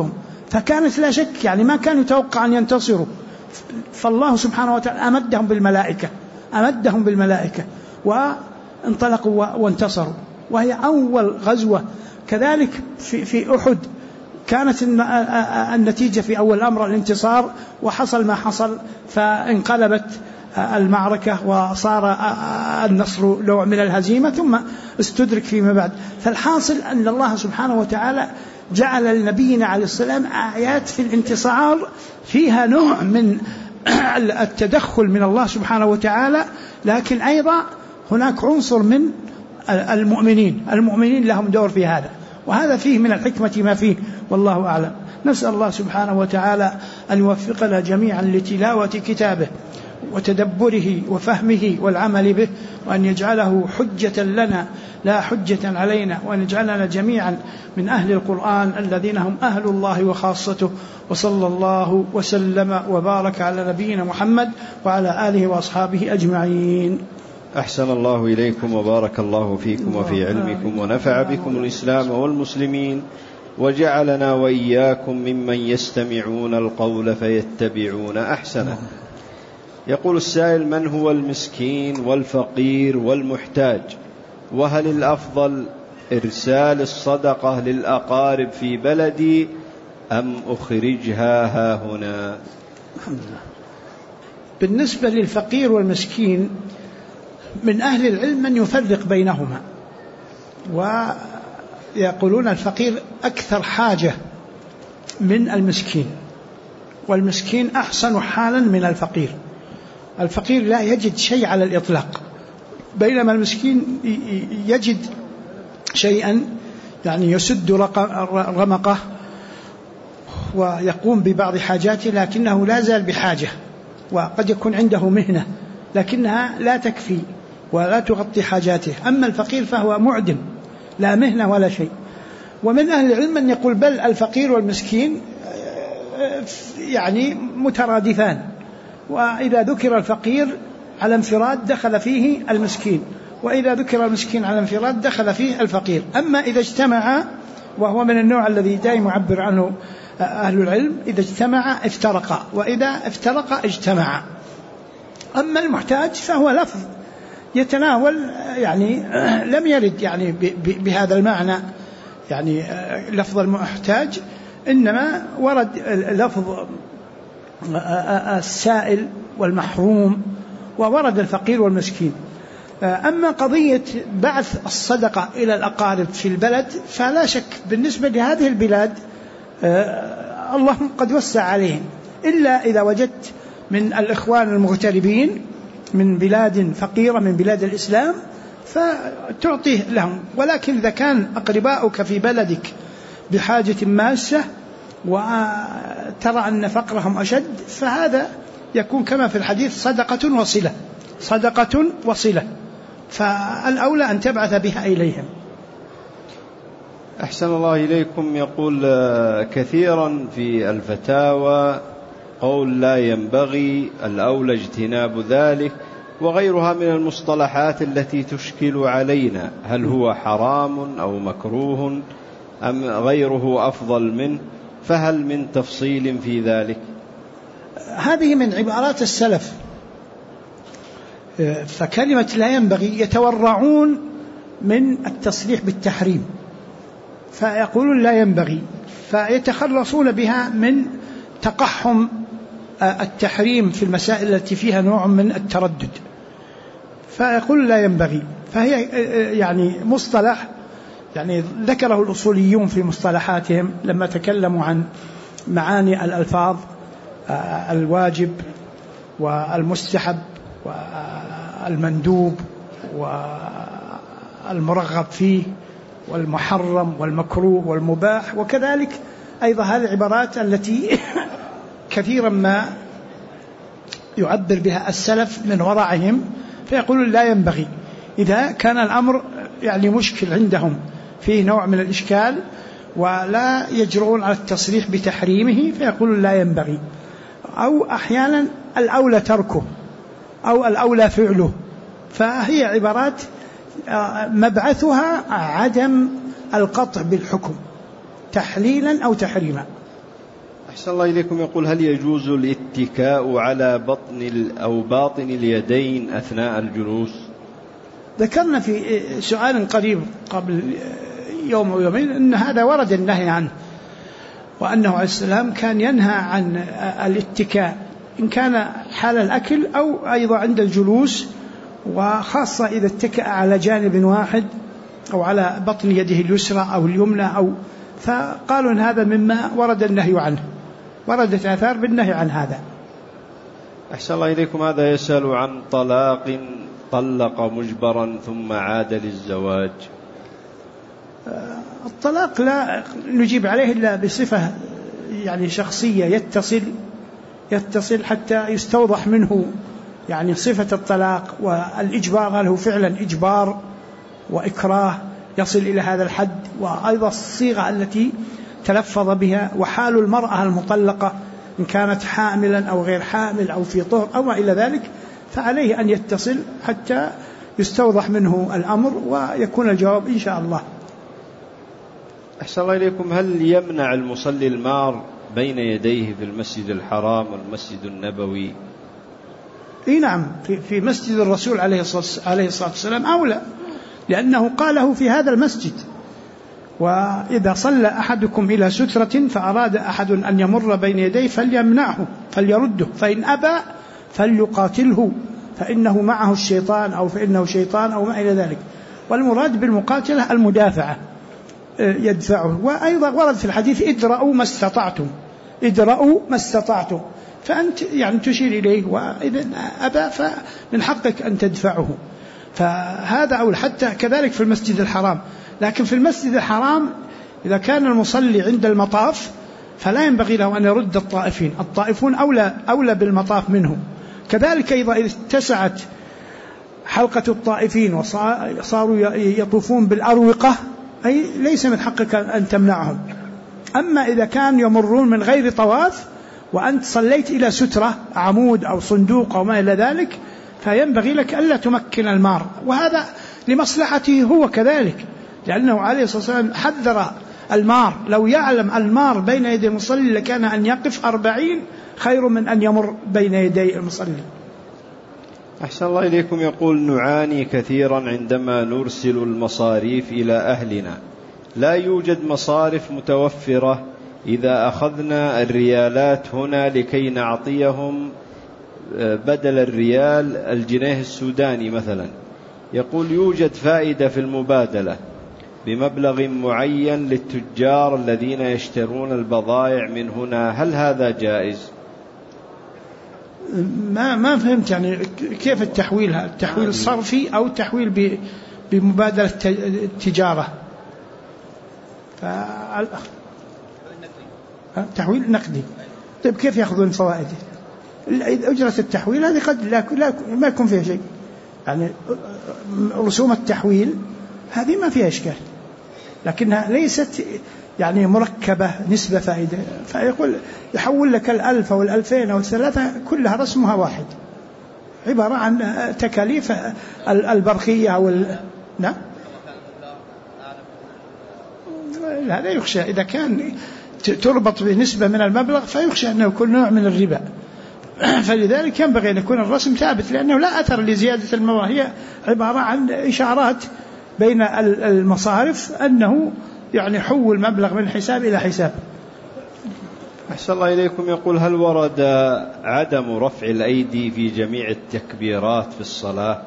فكانت لا شك يعني ما كان يتوقع أن ينتصروا، فالله سبحانه وتعالى أمدهم بالملائكة وانطلقوا وانتصروا. وهي أول غزوة كذلك في أحد كانت النتيجة في أول الأمر الانتصار، وحصل ما حصل فانقلبت المعركة وصار النصر نوع من الهزيمة ثم استدرك فيما بعد. فالحاصل أن الله سبحانه وتعالى جعل لنبينا عليه السلام آيات في الانتصار فيها نوع من التدخل من الله سبحانه وتعالى، لكن أيضا هناك عنصر من المؤمنين لهم دور في هذا، وهذا فيه من الحكمة ما فيه، والله أعلم. نسأل الله سبحانه وتعالى أن يوفقنا جميعا لتلاوة كتابه وتدبره وفهمه والعمل به، وأن يجعله حجة لنا لا حجة علينا، وأن يجعلنا جميعا من أهل القرآن الذين هم أهل الله وخاصته. وصلى الله وسلم وبارك على نبينا محمد وعلى آله وأصحابه أجمعين. أحسن الله إليكم وبارك الله فيكم وفي علمكم، ونفع بكم الإسلام والمسلمين، وجعلنا وإياكم ممن يستمعون القول فيتبعون أحسنه. يقول السائل: من هو المسكين والفقير والمحتاج؟ وهل الأفضل إرسال الصدقة للأقارب في بلدي أم أخرجها هاهنا؟ الحمد لله. بالنسبة للفقير والمسكين من أهل العلم من يفرق بينهما، ويقولون الفقير أكثر حاجة من المسكين، والمسكين أحسن حالا من الفقير. الفقير لا يجد شيء على الإطلاق، بينما المسكين يجد شيئا يعني يسد رمقه ويقوم ببعض حاجاته، لكنه لا زال بحاجة، وقد يكون عنده مهنة لكنها لا تكفي ولا تغطي حاجاته. أما الفقير فهو معدم، لا مهنة ولا شيء. ومن أهل العلم من يقول بل الفقير والمسكين يعني مترادفان، وإذا ذكر الفقير على انفراد دخل فيه المسكين، وإذا ذكر المسكين على انفراد دخل فيه الفقير. أما إذا اجتمع، وهو من النوع الذي دائما يعبر عنه أهل العلم، إذا اجتمع افترقا، وإذا افترقا اجتمعا. أما المحتاج فهو لفظ يتناول يعني لم يرد يعني بهذا المعنى، يعني لفظ المحتاج، إنما ورد لفظ السائل والمحروم، وورد الفقير والمسكين. أما قضية بعث الصدقة إلى الأقارب في البلد فلا شك بالنسبة لهذه البلاد الله قد وسع عليهم، إلا إذا وجدت من الإخوان المغتربين من بلاد فقيرة من بلاد الإسلام فتعطيه لهم. ولكن إذا كان أقرباؤك في بلدك بحاجة ماسة وترى أن فقرهم أشد، فهذا يكون كما في الحديث صدقة وصلة، فالأولى أن تبعث بها إليهم. أحسن الله إليكم. يقول: كثيرا في الفتاوى قول لا ينبغي، الأولى اجتناب ذلك، وغيرها من المصطلحات التي تشكل علينا، هل هو حرام أو مكروه أم غيره أفضل منه؟ فهل من تفصيل في ذلك؟ هذه من عبارات السلف. فكلمة لا ينبغي يتورعون من التصريح بالتحريم، فيقولون لا ينبغي، فيتخلصون بها من تقحم التحريم في المسائل التي فيها نوع من التردد، فيقول لا ينبغي. فهي يعني مصطلح يعني ذكره الأصوليون في مصطلحاتهم لما تكلموا عن معاني الألفاظ: الواجب والمستحب والمندوب والمرغب فيه والمحرم والمكروه والمباح. وكذلك أيضا هذه العبارات التي كثيرا ما يعبر بها السلف من ورعهم، فيقولون لا ينبغي إذا كان الأمر يعني مشكل عندهم فيه نوع من الإشكال ولا يجرؤون على التصريح بتحريمه، فيقولون لا ينبغي. أو أحيانا الأولى تركه أو الأولى فعله. فهي عبارات مبعثها عدم القطع بالحكم تحليلا أو تحريما. أحسن الله إليكم. يقول هل يجوز الاتكاء على بطن أو باطن اليدين أثناء الجلوس؟ ذكرنا في سؤال قريب قبل يوم أو يومين أن هذا ورد النهي عنه، وأنه عليه السلام كان ينهى عن الاتكاء إن كان حال الأكل أو أيضا عند الجلوس، وخاصة إذا اتكأ على جانب واحد أو على بطن يده اليسرى أو اليمنى فقالوا أن هذا مما ورد النهي عنه، وردت آثار بالنهي عن هذا. أحسن الله إليكم. هذا يسأل عن طلاق طلق مجبرا ثم عاد للزواج. الطلاق لا نجيب عليه إلا بصفة يعني شخصية يتصل حتى يستوضح منه يعني صفة الطلاق والإجبار، هل هو فعلا إجبار وإكراه يصل إلى هذا الحد، وأيضا الصيغة التي تلفظ بها، وحال المرأة المطلقة إن كانت حاملا أو غير حامل أو في طهر أو ما إلى ذلك، فعليه أن يتصل حتى يستوضح منه الأمر ويكون الجواب إن شاء الله. أحسن الله إليكم. هل يمنع المصلي المار بين يديه في المسجد الحرام والمسجد النبوي؟ نعم، في مسجد الرسول عليه الصلاة والسلام أولى، لأنه قاله في هذا المسجد: وإذا صلى أحدكم إلى سترة فأراد أحد أن يمر بين يديه فليمنعه فليرده، فإن أبى فليقاتله فإنه معه الشيطان أو فإنه شيطان أو ما إلى ذلك. والمراد بالمقاتلة المدافعة، يدفعه. وأيضا ورد في الحديث: ادرأوا ما استطعتم، فأنت يعني تشير إليه، وإذا أبى فمن حقك أن تدفعه. فهذا أول. حتى كذلك في المسجد الحرام، لكن في المسجد الحرام إذا كان المصلي عند المطاف فلا ينبغي له أن يرد الطائفون أولى بالمطاف منه. كذلك أيضا إذا اتسعت حلقة الطائفين وصاروا يطوفون بالأروقة أي ليس من حقك أن تمنعهم. أما إذا كان يمرون من غير طواف وأنت صليت إلى سترة عمود أو صندوق أو ما إلى ذلك فينبغي لك ألا تمكن المار، وهذا لمصلحته هو كذلك، لأنه عليه الصلاة والسلام حذر المار. لو يعلم المار بين يدي المصلي لكان أن يقف 40 خير من أن يمر بين يدي المصلي. أحسن الله إليكم. يقول نعاني كثيرا عندما نرسل المصاريف إلى أهلنا، لا يوجد مصارف متوفرة إذا أخذنا الريالات هنا لكي نعطيهم بدل الريال الجنيه السوداني مثلا. يقول يوجد فائدة في المبادلة بمبلغ معين للتجار الذين يشترون البضائع من هنا، هل هذا جائز؟ ما فهمت يعني كيف التحويل؟ التحويل الصرفي أو التحويل بمبادلة التجارة؟ تحويل نقدي. طيب كيف يأخذون فوائد؟ أجرة التحويل هذه قد ما يكون فيها شيء، يعني رسوم التحويل هذه ما فيها إشكال، لكنها ليست يعني مركبة نسبة فائدة. فيقول يحول لك 1000 أو 2000 أو 3 كلها رسمها واحد، عبارة عن تكاليف البرقية أو نعم. هذا يخشى إذا كان تربط بنسبة من المبلغ فيخشى أنه يكون نوع من الربا. فلذلك ينبغي أن يكون الرسم ثابت، لأنه لا أثر لزيادة المبلغ، هي عبارة عن إشارات بين المصارف أنه يعني حول مبلغ من حساب إلى حساب. أحسن الله إليكم. يقول هل ورد عدم رفع الأيدي في جميع التكبيرات في الصلاة؟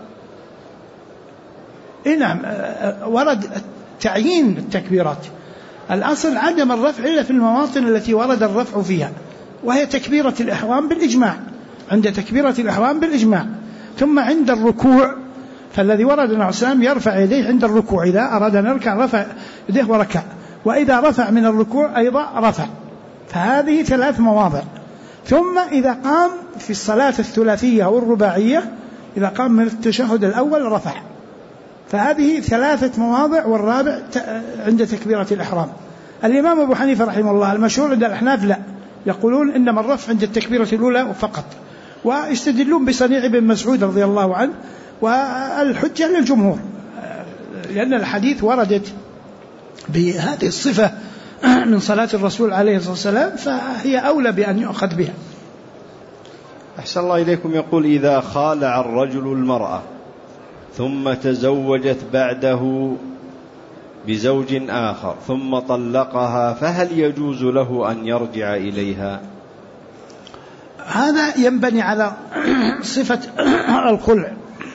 نعم، ورد تعيين التكبيرات. الأصل عدم الرفع إلا في المواطن التي ورد الرفع فيها، وهي تكبيرة الإحرام بالإجماع، عند تكبيرة الإحرام بالإجماع. ثم عند الركوع فالذي ورد النبي عليه السلام يرفع يديه عند الركوع، إذا أراد أن يركع رفع يديه وركع، وإذا رفع من الركوع أيضا رفع. فهذه 3 مواضع. ثم إذا قام في الصلاة الثلاثية أو الرباعية، إذا قام من التشهد الأول رفع. فهذه 3 مواضع، والرابع عند تكبيرة الإحرام. الإمام أبو حنيفة رحمه الله المشهور عند الأحناف لا، يقولون إنما الرفع عند التكبيرة الأولى فقط، ويستدلون بصنيع بن مسعود رضي الله عنه، والحجة للجمهور لأن الحديث وردت بهذه الصفة من صلاة الرسول عليه الصلاة والسلام فهي أولى بأن يؤخذ بها. أحسن الله إليكم. يقول: إذا خالع الرجل المرأة ثم تزوجت بعده بزوج آخر ثم طلقها، فهل يجوز له أن يرجع إليها؟ هذا ينبني على صفة الخلع،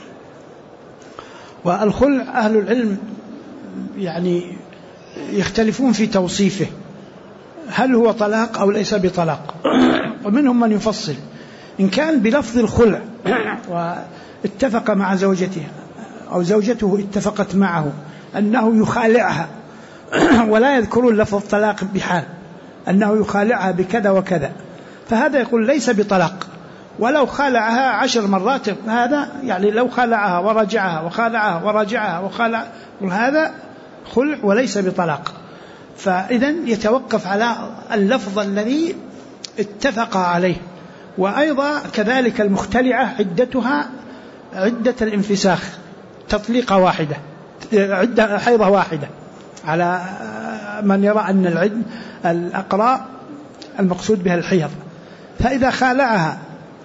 والخلع أهل العلم يعني يختلفون في توصيفه، هل هو طلاق أو ليس بطلاق، ومنهم من يفصل إن كان بلفظ الخلع واتفق مع زوجته أو زوجته اتفقت معه أنه يخالعها ولا يذكرون لفظ الطلاق بحال، أنه يخالعها بكذا وكذا، فهذا يقول ليس بطلاق. ولو خالعها 10 مرات هذا يعني لو خالعها ورجعها وخالعها ورجعها وخالع، هذا خلع وليس بطلاق. فإذن يتوقف على اللفظ الذي اتفق عليه. وأيضا كذلك المختلعة عدتها عدة الانفساخ، تطليقة واحدة، عدة حيضة واحدة، على من يرى أن الأقراء المقصود بها الحيض. فإذا خالعها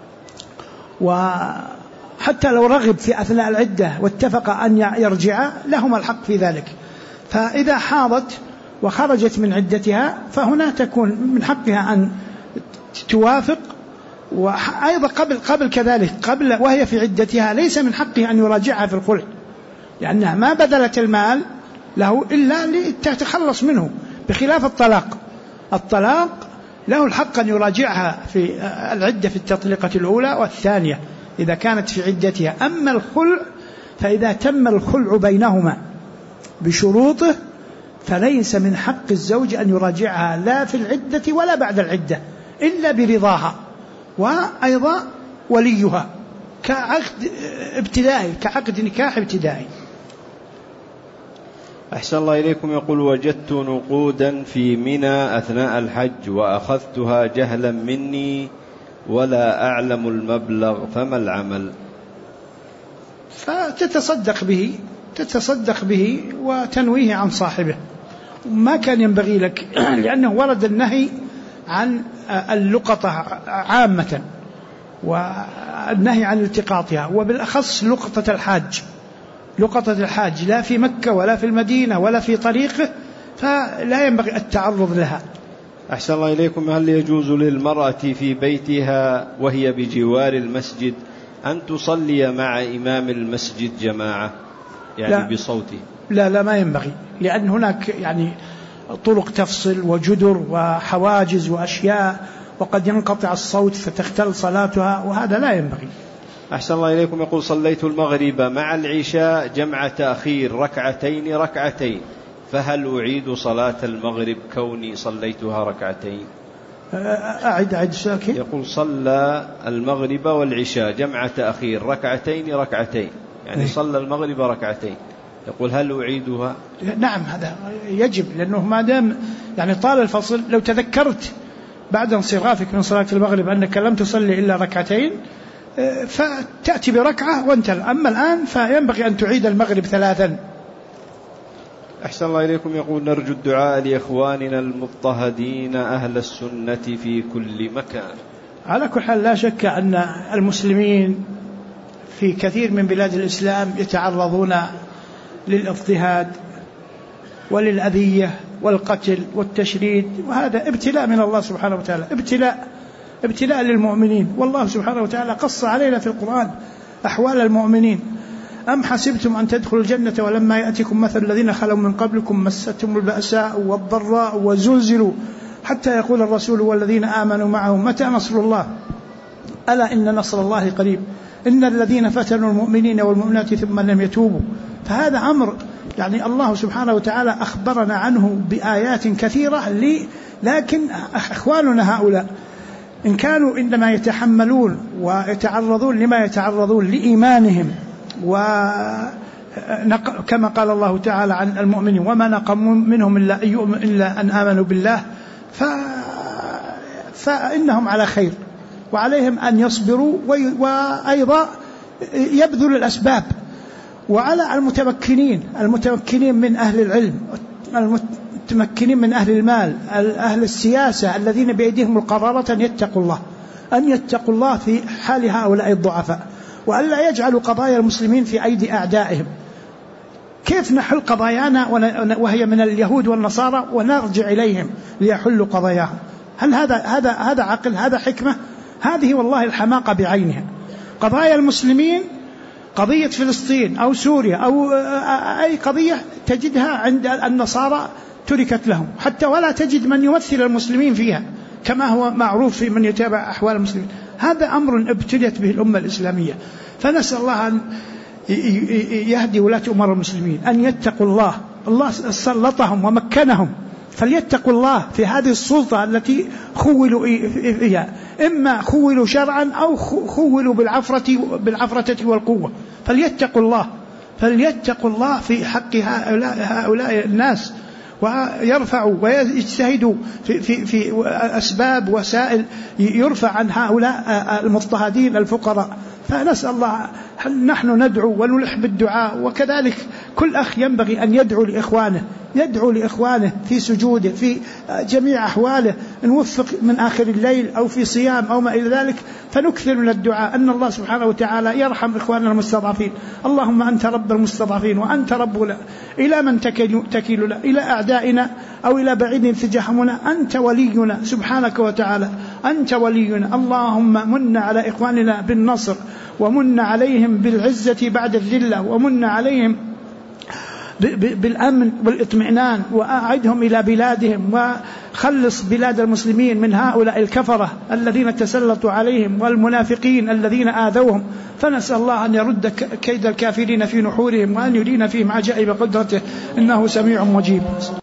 وحتى لو رغب في أثناء العدة واتفق أن يرجع لهما الحق في ذلك. فإذا حاضت وخرجت من عدتها فهنا تكون من حقها أن توافق. وأيضا قبل كذلك قبل وهي في عدتها ليس من حقه أن يراجعها في الخلع، لأنها ما بذلت المال له إلا لتتخلص منه، بخلاف الطلاق. الطلاق له الحق أن يراجعها في العدة في التطليقة الأولى والثانية إذا كانت في عدتها. أما الخلع فإذا تم الخلع بينهما بشروطه فليس من حق الزوج أن يراجعها لا في العدة ولا بعد العدة إلا برضاها، وأيضا وليها، كعقد ابتدائي، كعقد نكاح ابتدائي. أحسن الله إليكم. يقول: وجدت نقودا في منى أثناء الحج وأخذتها جهلا مني ولا أعلم المبلغ، فما العمل؟ فتتصدق به وتنويه عن صاحبه، ما كان ينبغي لك لأنه ورد النهي عن اللقطة عامة والنهي عن التقاطها، وبالأخص لقطة الحاج لا في مكة ولا في المدينة ولا في طريقه، فلا ينبغي التعرض لها. أحسن الله إليكم. هل يجوز للمرأة في بيتها وهي بجوار المسجد أن تصلي مع إمام المسجد جماعة يعني لا بصوته؟ لا ما ينبغي، لأن هناك يعني طرق تفصل وجدر وحواجز وأشياء، وقد ينقطع الصوت فتختل صلاتها، وهذا لا ينبغي. أحسن الله إليكم. يقول: صليت المغرب مع العشاء جمع تأخير ركعتين، فهل أعيد صلاة المغرب كوني صليتها ركعتين؟ أعد ساكن. يقول: صلى المغرب والعشاء جمع تأخير ركعتين يعني صلى المغرب ركعتين، يقول: هل أعيدها؟ نعم هذا يجب، لأنه ما دام يعني طال الفصل، لو تذكرت بعد انصرافك من صلاة المغرب أنك لم تصلي إلا ركعتين فتأتي بركعة وانتهى. أما الآن فينبغي أن تعيد المغرب 3. أحسن الله إليكم. يقول: نرجو الدعاء لإخواننا المضطهدين أهل السنة في كل مكان. على كل حال لا شك أن المسلمين في كثير من بلاد الإسلام يتعرضون للاضطهاد وللأذية والقتل والتشريد، وهذا ابتلاء من الله سبحانه وتعالى، ابتلاء للمؤمنين. والله سبحانه وتعالى قص علينا في القرآن أحوال المؤمنين: أم حسبتم أن تدخلوا الجنة ولما يأتكم مثل الذين خلوا من قبلكم مستهم البأساء والضراء وزلزلوا حتى يقول الرسول والذين آمنوا معه متى نصر الله ألا إن نصر الله قريب إن الذين فتنوا المؤمنين والمؤمنات ثم لم يتوبوا. فهذا أمر يعني الله سبحانه وتعالى أخبرنا عنه بآيات كثيرة، لكن أخواننا هؤلاء إن كانوا إنما يتحملون ويتعرضون لما يتعرضون لإيمانهم، وكما قال الله تعالى عن المؤمنين: وما نقموا منهم إلا أن آمنوا بالله، فإنهم على خير، وعليهم أن يصبروا وأيضا يبذلوا الأسباب. وعلى المتمكنين من أهل العلم المتمكنين من أهل المال، أهل السياسة الذين بأيديهم القرارة، أن يتقوا الله في حال هؤلاء الضعفاء، وأن لا يجعلوا قضايا المسلمين في أيدي أعدائهم. كيف نحل قضايانا وهي من اليهود والنصارى ونرجع إليهم ليحلوا قضاياهم؟ هل هذا عقل؟ هذا حكمة؟ هذه والله الحماقة بعينها. قضايا المسلمين، قضية فلسطين أو سوريا أو أي قضية تجدها عند النصارى تركت لهم، حتى ولا تجد من يمثل المسلمين فيها كما هو معروف في من يتابع أحوال المسلمين. هذا أمر ابتليت به الأمة الإسلامية، فنسأل الله أن يهدي ولاة أمور المسلمين أن يتقوا الله. الله سلطهم ومكنهم، فليتقوا الله في هذه السلطة التي خولوا إياها، إما خولوا شرعا أو خولوا بالعفرة والقوة. فليتقوا الله في حق هؤلاء الناس، ويرفعوا ويجتهدوا في أسباب وسائل يرفع عن هؤلاء المضطهدين الفقراء. فنسأل الله، نحن ندعو ونلح بالدعاء، وكذلك كل أخ ينبغي أن يدعو لإخوانه في سجوده في جميع أحواله، نوفق من آخر الليل أو في صيام أو ما إلى ذلك، فنكثر من الدعاء أن الله سبحانه وتعالى يرحم إخواننا المستضعفين. اللهم أنت رب المستضعفين وأنت ربنا، إلى من تكيلنا؟ إلى أعدائنا أو إلى بعيد تجهمنا؟ أنت ولينا سبحانك وتعالى، أنت ولينا. اللهم من على إخواننا بالنصر، ومن عليهم بالعزة بعد الذلة، ومن عليهم بالأمن والاطمئنان، وأعدهم إلى بلادهم، وخلص بلاد المسلمين من هؤلاء الكفرة الذين تسلطوا عليهم والمنافقين الذين آذوهم. فنسأل الله أن يرد كيد الكافرين في نحورهم، وأن يرينا فيهم عجائب قدرته، إنه سميع مجيب.